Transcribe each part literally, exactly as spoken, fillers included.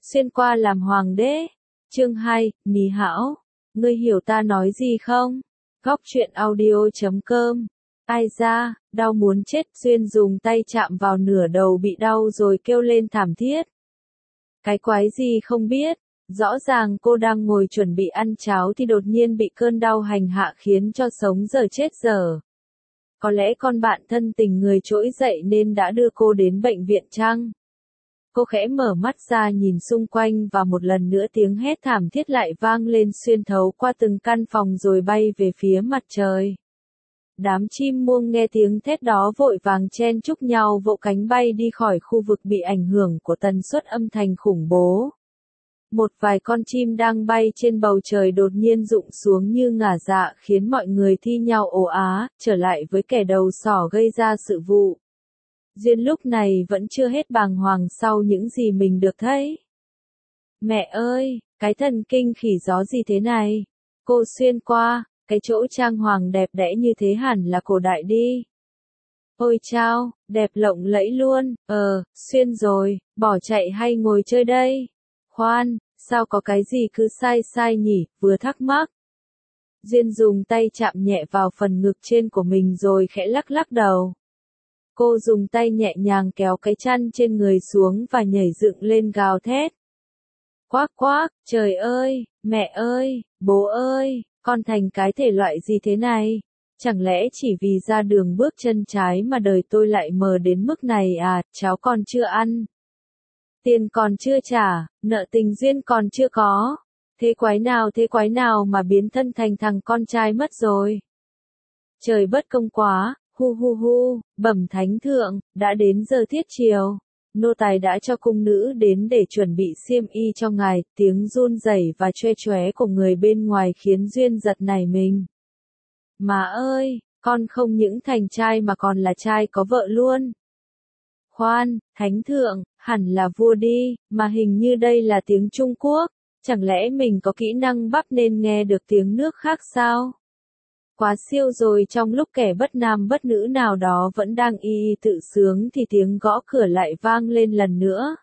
xuyên qua làm hoàng đế. Chương hai, Ní hão. Ngươi hiểu ta nói gì không? Góc truyện audio chấm com. Ai da, đau muốn chết, Duyên dùng tay chạm vào nửa đầu bị đau rồi kêu lên thảm thiết. Cái quái gì không biết, rõ ràng cô đang ngồi chuẩn bị ăn cháo thì đột nhiên bị cơn đau hành hạ khiến cho sống giờ chết giờ. Có lẽ con bạn thân tình người trỗi dậy nên đã đưa cô đến bệnh viện chăng? Cô khẽ mở mắt ra nhìn xung quanh và một lần nữa tiếng hét thảm thiết lại vang lên xuyên thấu qua từng căn phòng rồi bay về phía mặt trời. Đám chim muông nghe tiếng thét đó vội vàng chen chúc nhau vỗ cánh bay đi khỏi khu vực bị ảnh hưởng của tần suất âm thanh khủng bố. Một vài con chim đang bay trên bầu trời đột nhiên rụng xuống như ngả dạ khiến mọi người thi nhau ồ á, trở lại với kẻ đầu sỏ gây ra sự vụ. Duyên lúc này vẫn chưa hết bàng hoàng sau những gì mình được thấy. Mẹ ơi, cái thần kinh khỉ gió gì thế này? Cô xuyên qua, cái chỗ trang hoàng đẹp đẽ như thế hẳn là cổ đại đi. Ôi chao, đẹp lộng lẫy luôn, ờ, xuyên rồi, bỏ chạy hay ngồi chơi đây? Khoan, sao có cái gì cứ sai sai nhỉ, vừa thắc mắc. Duyên dùng tay chạm nhẹ vào phần ngực trên của mình rồi khẽ lắc lắc đầu. Cô dùng tay nhẹ nhàng kéo cái chăn trên người xuống và nhảy dựng lên gào thét. Quác quác, trời ơi, mẹ ơi, bố ơi, con thành cái thể loại gì thế này? Chẳng lẽ chỉ vì ra đường bước chân trái mà đời tôi lại mờ đến mức này à, cháu còn chưa ăn. Tiền còn chưa trả, nợ tình duyên còn chưa có. Thế quái nào thế quái nào mà biến thân thành thằng con trai mất rồi. Trời bất công quá. Hu hu hu, bẩm thánh thượng, đã đến giờ thiết triều. Nô tài đã cho cung nữ đến để chuẩn bị xiêm y cho ngài, tiếng run rẩy và choe choé của người bên ngoài khiến Duyên giật nảy mình. Má ơi, con không những thành trai mà còn là trai có vợ luôn. Khoan, thánh thượng, hẳn là vua đi, mà hình như đây là tiếng Trung Quốc, chẳng lẽ mình có kỹ năng bắp nên nghe được tiếng nước khác sao? Quá siêu rồi. Trong lúc kẻ bất nam bất nữ nào đó vẫn đang y y tự sướng thì tiếng gõ cửa lại vang lên lần nữa.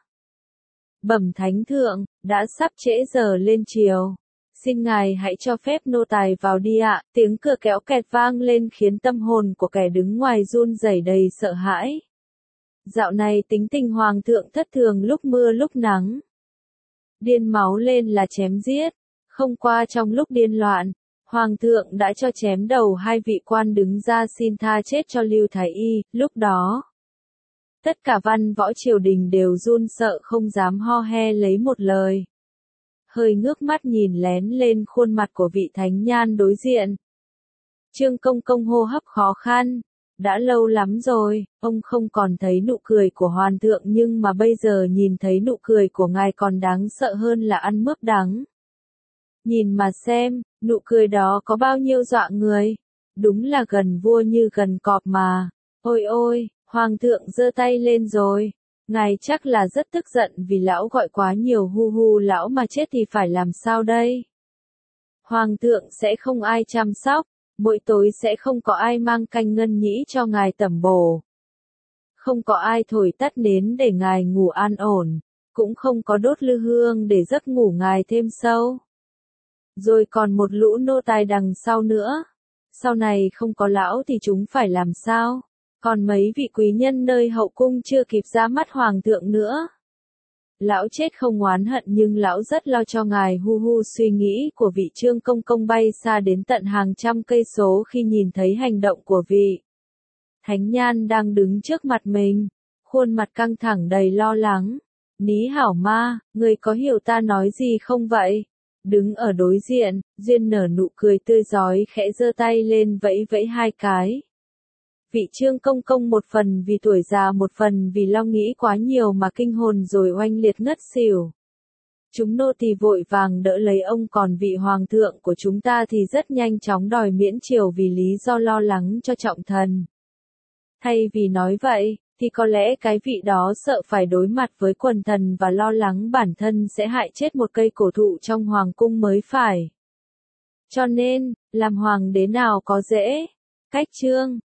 Bẩm thánh thượng, đã sắp trễ giờ lên triều. Xin ngài hãy cho phép nô tài vào đi ạ. Tiếng cửa kéo kẹt vang lên khiến tâm hồn của kẻ đứng ngoài run rẩy đầy sợ hãi. Dạo này tính tình hoàng thượng thất thường lúc mưa lúc nắng. Điên máu lên là chém giết. Không qua trong lúc điên loạn, Hoàng thượng đã cho chém đầu hai vị quan đứng ra xin tha chết cho Lưu Thái Y, lúc đó. Tất cả văn võ triều đình đều run sợ không dám ho he lấy một lời. Hơi ngước mắt nhìn lén lên khuôn mặt của vị thánh nhan đối diện. Trương Công Công hô hấp khó khăn. Đã lâu lắm rồi, ông không còn thấy nụ cười của Hoàng thượng nhưng mà bây giờ nhìn thấy nụ cười của ngài còn đáng sợ hơn là ăn mướp đắng. Nhìn mà xem, nụ cười đó có bao nhiêu dọa người. Đúng là gần vua như gần cọp mà. Ôi ôi, hoàng thượng giơ tay lên rồi. Ngài chắc là rất tức giận vì lão gọi quá nhiều hu hu lão mà chết thì phải làm sao đây? Hoàng thượng sẽ không ai chăm sóc, mỗi tối sẽ không có ai mang canh ngân nhĩ cho ngài tẩm bổ. Không có ai thổi tắt nến để ngài ngủ an ổn, cũng không có đốt lư hương để giấc ngủ ngài thêm sâu. Rồi còn một lũ nô tài đằng sau nữa. Sau này không có lão thì chúng phải làm sao? Còn mấy vị quý nhân nơi hậu cung chưa kịp ra mắt hoàng thượng nữa. Lão chết không oán hận nhưng lão rất lo cho ngài hu hu suy nghĩ của vị Trương Công Công bay xa đến tận hàng trăm cây số khi nhìn thấy hành động của vị thánh nhan đang đứng trước mặt mình. Khuôn mặt căng thẳng đầy lo lắng. Ní hảo ma, người có hiểu ta nói gì không vậy? Đứng ở đối diện, Duyên nở nụ cười tươi rói khẽ giơ tay lên vẫy vẫy hai cái. Vị Trương Công Công một phần vì tuổi già một phần vì lo nghĩ quá nhiều mà kinh hồn rồi oanh liệt ngất xỉu. Chúng nô tỳ vội vàng đỡ lấy ông còn vị hoàng thượng của chúng ta thì rất nhanh chóng đòi miễn triều vì lý do lo lắng cho trọng thần. Thay vì nói vậy, thì có lẽ cái vị đó sợ phải đối mặt với quần thần và lo lắng bản thân sẽ hại chết một cây cổ thụ trong hoàng cung mới phải. Cho nên, làm hoàng đế nào có dễ. Cách chương,